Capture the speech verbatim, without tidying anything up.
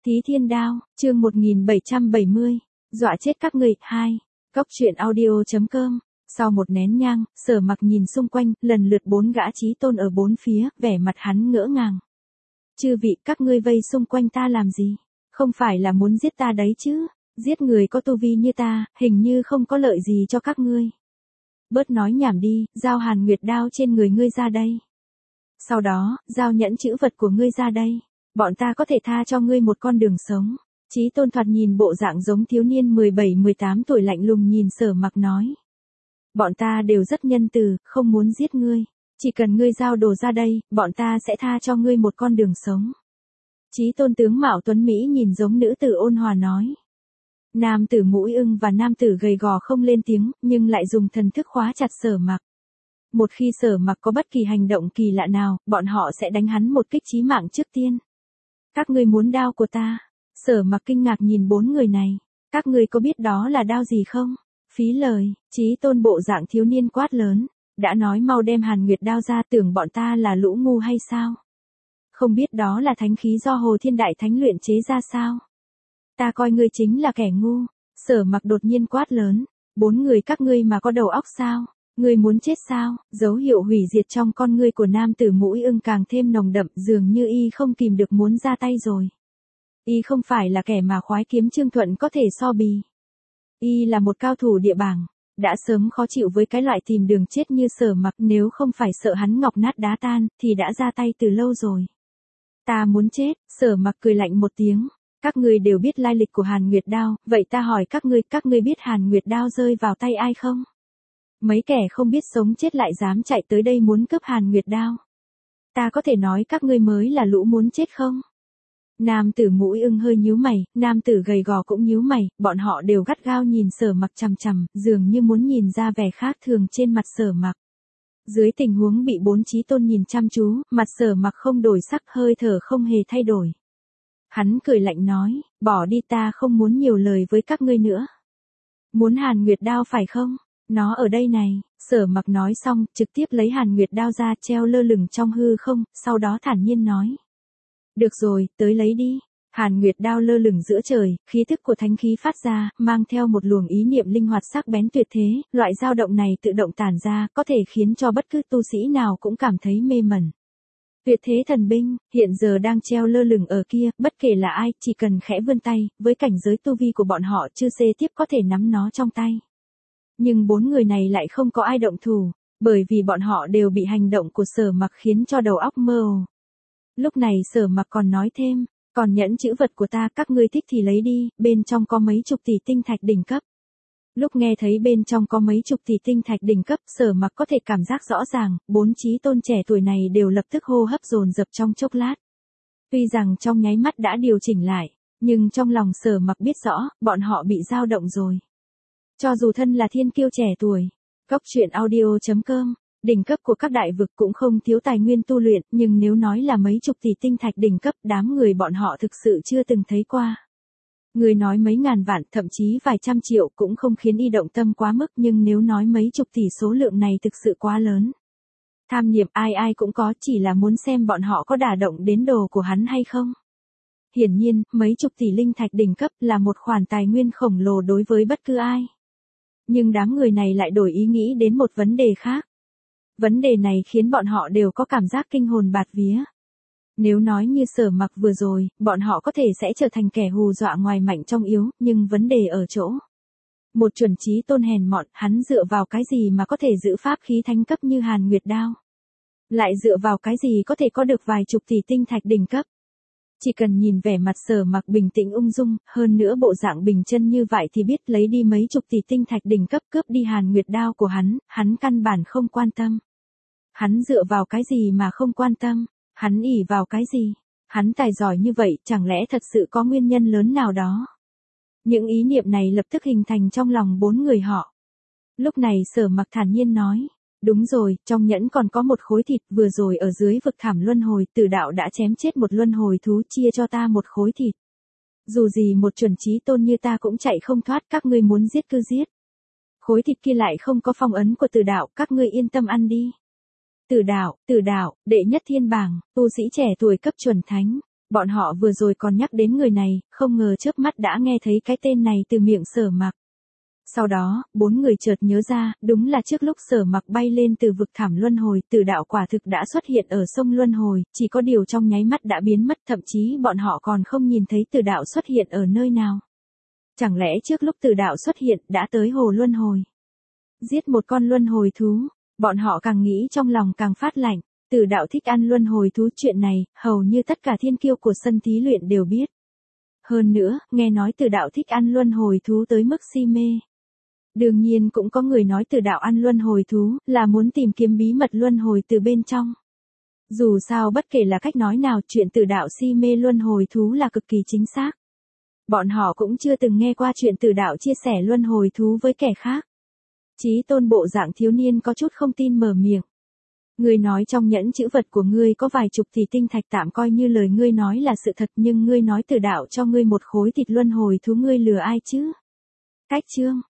Thí Thiên Đao, chương một nghìn bảy trăm bảy mươi, dọa chết các người, hai. Cốc truyện audio.com. Sau một nén nhang, Sở Mặc nhìn xung quanh, lần lượt bốn gã chí tôn ở bốn phía, vẻ mặt hắn ngỡ ngàng. Chư vị, các ngươi vây xung quanh ta làm gì? Không phải là muốn giết ta đấy chứ? Giết người có tu vi như ta, hình như không có lợi gì cho các ngươi. Bớt nói nhảm đi, giao Hàn Nguyệt đao trên người ngươi ra đây. Sau đó, giao nhẫn chữ vật của ngươi ra đây. Bọn ta có thể tha cho ngươi một con đường sống. Chí tôn thoạt nhìn bộ dạng giống thiếu niên mười bảy mười tám tuổi lạnh lùng nhìn Sở Mặc nói. Bọn ta đều rất nhân từ, không muốn giết ngươi. Chỉ cần ngươi giao đồ ra đây, bọn ta sẽ tha cho ngươi một con đường sống. Chí tôn tướng mạo tuấn Mỹ nhìn giống nữ tử ôn hòa nói. Nam tử mũi ưng và nam tử gầy gò không lên tiếng, nhưng lại dùng thần thức khóa chặt Sở Mặc. Một khi Sở Mặc có bất kỳ hành động kỳ lạ nào, bọn họ sẽ đánh hắn một kích chí mạng trước tiên. Các ngươi muốn đao của ta? Sở Mặc kinh ngạc nhìn bốn người này. Các ngươi có biết đó là đao gì không? Phí lời, Chí tôn bộ dạng thiếu niên quát lớn. Đã nói mau đem Hàn Nguyệt đao ra, tưởng bọn ta là lũ ngu hay sao? Không biết đó là thánh khí do Hồ Thiên Đại Thánh luyện chế ra sao? Ta coi ngươi chính là kẻ ngu. Sở Mặc đột nhiên quát lớn. Bốn người các ngươi mà có đầu óc sao? Ngươi muốn chết sao? Dấu hiệu hủy diệt trong con ngươi của nam tử mũi ưng càng thêm nồng đậm, dường như y không kìm được muốn ra tay rồi. Y không phải là kẻ mà khoái kiếm Trương Thuận có thể so bì. Y là một cao thủ địa bảng, đã sớm khó chịu với cái loại tìm đường chết như Sở Mặc, nếu không phải sợ hắn ngọc nát đá tan, thì đã ra tay từ lâu rồi. Ta muốn chết. Sở Mặc cười lạnh một tiếng. Các ngươi đều biết lai lịch của Hàn Nguyệt đao, vậy ta hỏi các ngươi, các ngươi biết Hàn Nguyệt đao rơi vào tay ai không? Mấy kẻ không biết sống chết lại dám chạy tới đây muốn cướp Hàn Nguyệt đao. Ta có thể nói các ngươi mới là lũ muốn chết không? Nam tử mũi ưng hơi nhíu mày, nam tử gầy gò cũng nhíu mày, bọn họ đều gắt gao nhìn Sở Mặc chằm chằm, dường như muốn nhìn ra vẻ khác thường trên mặt Sở Mặc. Dưới tình huống bị bốn chí tôn nhìn chăm chú, mặt Sở Mặc không đổi sắc, hơi thở không hề thay đổi. Hắn cười lạnh nói, bỏ đi, ta không muốn nhiều lời với các ngươi nữa. Muốn Hàn Nguyệt đao phải không? Nó ở đây này. Sở Mặc nói xong, trực tiếp lấy Hàn Nguyệt đao ra, treo lơ lửng trong hư không, sau đó thản nhiên nói. Được rồi, tới lấy đi. Hàn Nguyệt đao lơ lửng giữa trời, khí thức của thánh khí phát ra, mang theo một luồng ý niệm linh hoạt sắc bén tuyệt thế, loại dao động này tự động tản ra, có thể khiến cho bất cứ tu sĩ nào cũng cảm thấy mê mẩn. Tuyệt thế thần binh, hiện giờ đang treo lơ lửng ở kia, bất kể là ai, chỉ cần khẽ vươn tay, với cảnh giới tu vi của bọn họ chưa xê tiếp có thể nắm nó trong tay. Nhưng bốn người này lại không có ai động thủ, bởi vì bọn họ đều bị hành động của Sở Mặc khiến cho đầu óc mơ hồ. Lúc này Sở Mặc còn nói thêm, còn nhẫn chữ vật của ta, các ngươi thích thì lấy đi, bên trong có mấy chục tỷ tinh thạch đỉnh cấp. Lúc nghe thấy bên trong có mấy chục tỷ tinh thạch đỉnh cấp, Sở Mặc có thể cảm giác rõ ràng, bốn chí tôn trẻ tuổi này đều lập tức hô hấp dồn dập trong chốc lát. Tuy rằng trong nháy mắt đã điều chỉnh lại, nhưng trong lòng Sở Mặc biết rõ, bọn họ bị dao động rồi. Cho dù thân là thiên kiêu trẻ tuổi, Cốc truyện audio.com, đỉnh cấp của các đại vực cũng không thiếu tài nguyên tu luyện, nhưng nếu nói là mấy chục tỷ tinh thạch đỉnh cấp, đám người bọn họ thực sự chưa từng thấy qua. Người nói mấy ngàn vạn, thậm chí vài trăm triệu cũng không khiến y động tâm quá mức, nhưng nếu nói mấy chục tỷ, số lượng này thực sự quá lớn. Tham niệm ai ai cũng có, chỉ là muốn xem bọn họ có đả động đến đồ của hắn hay không. Hiển nhiên, mấy chục tỷ linh thạch đỉnh cấp là một khoản tài nguyên khổng lồ đối với bất cứ ai. Nhưng đám người này lại đổi ý nghĩ đến một vấn đề khác. Vấn đề này khiến bọn họ đều có cảm giác kinh hồn bạt vía. Nếu nói như Sở Mặc vừa rồi, bọn họ có thể sẽ trở thành kẻ hù dọa ngoài mạnh trong yếu, nhưng vấn đề ở chỗ. Một chuẩn chí tôn hèn mọn, hắn dựa vào cái gì mà có thể giữ pháp khí thánh cấp như Hàn Nguyệt đao? Lại dựa vào cái gì có thể có được vài chục tỷ tinh thạch đỉnh cấp? Chỉ cần nhìn vẻ mặt Sở Mặc bình tĩnh ung dung, hơn nữa bộ dạng bình chân như vậy thì biết lấy đi mấy chục tỷ tinh thạch đỉnh cấp, cướp đi Hàn Nguyệt đao của hắn, hắn căn bản không quan tâm. Hắn dựa vào cái gì mà không quan tâm? Hắn ỷ vào cái gì? Hắn tài giỏi như vậy, chẳng lẽ thật sự có nguyên nhân lớn nào đó? Những ý niệm này lập tức hình thành trong lòng bốn người họ. Lúc này Sở Mặc thản nhiên nói, đúng rồi, trong nhẫn còn có một khối thịt, vừa rồi ở dưới vực thảm luân hồi, Tử đạo đã chém chết một luân hồi thú, chia cho ta một khối thịt. Dù gì một chuẩn chí tôn như ta cũng chạy không thoát, các ngươi muốn giết cứ giết. Khối thịt kia lại không có phong ấn của Tử đạo, các ngươi yên tâm ăn đi. Tử đạo, Tử đạo, đệ nhất thiên bảng, tu sĩ trẻ tuổi cấp chuẩn thánh. Bọn họ vừa rồi còn nhắc đến người này, không ngờ chớp mắt đã nghe thấy cái tên này từ miệng Sở Mặc. Sau đó, bốn người chợt nhớ ra, đúng là trước lúc Sở Mặc bay lên từ vực thẳm luân hồi, Tử Đạo quả thực đã xuất hiện ở sông luân hồi, chỉ có điều trong nháy mắt đã biến mất, thậm chí bọn họ còn không nhìn thấy Tử Đạo xuất hiện ở nơi nào. Chẳng lẽ trước lúc Tử Đạo xuất hiện, đã tới hồ luân hồi, giết một con luân hồi thú, bọn họ càng nghĩ trong lòng càng phát lạnh. Tử Đạo thích ăn luân hồi thú, chuyện này, hầu như tất cả thiên kiêu của sân thí luyện đều biết. Hơn nữa, nghe nói Tử Đạo thích ăn luân hồi thú tới mức si mê. Đương nhiên cũng có người nói Tử Đạo ăn luân hồi thú, là muốn tìm kiếm bí mật luân hồi từ bên trong. Dù sao bất kể là cách nói nào, chuyện Tử Đạo si mê luân hồi thú là cực kỳ chính xác. Bọn họ cũng chưa từng nghe qua chuyện Tử Đạo chia sẻ luân hồi thú với kẻ khác. Chí Tôn bộ dạng thiếu niên có chút không tin mở miệng. Ngươi nói trong nhẫn chữ vật của ngươi có vài chục tỷ tinh thạch, tạm coi như lời ngươi nói là sự thật, nhưng ngươi nói Tử Đạo cho ngươi một khối thịt luân hồi thú, ngươi lừa ai chứ? Cách chương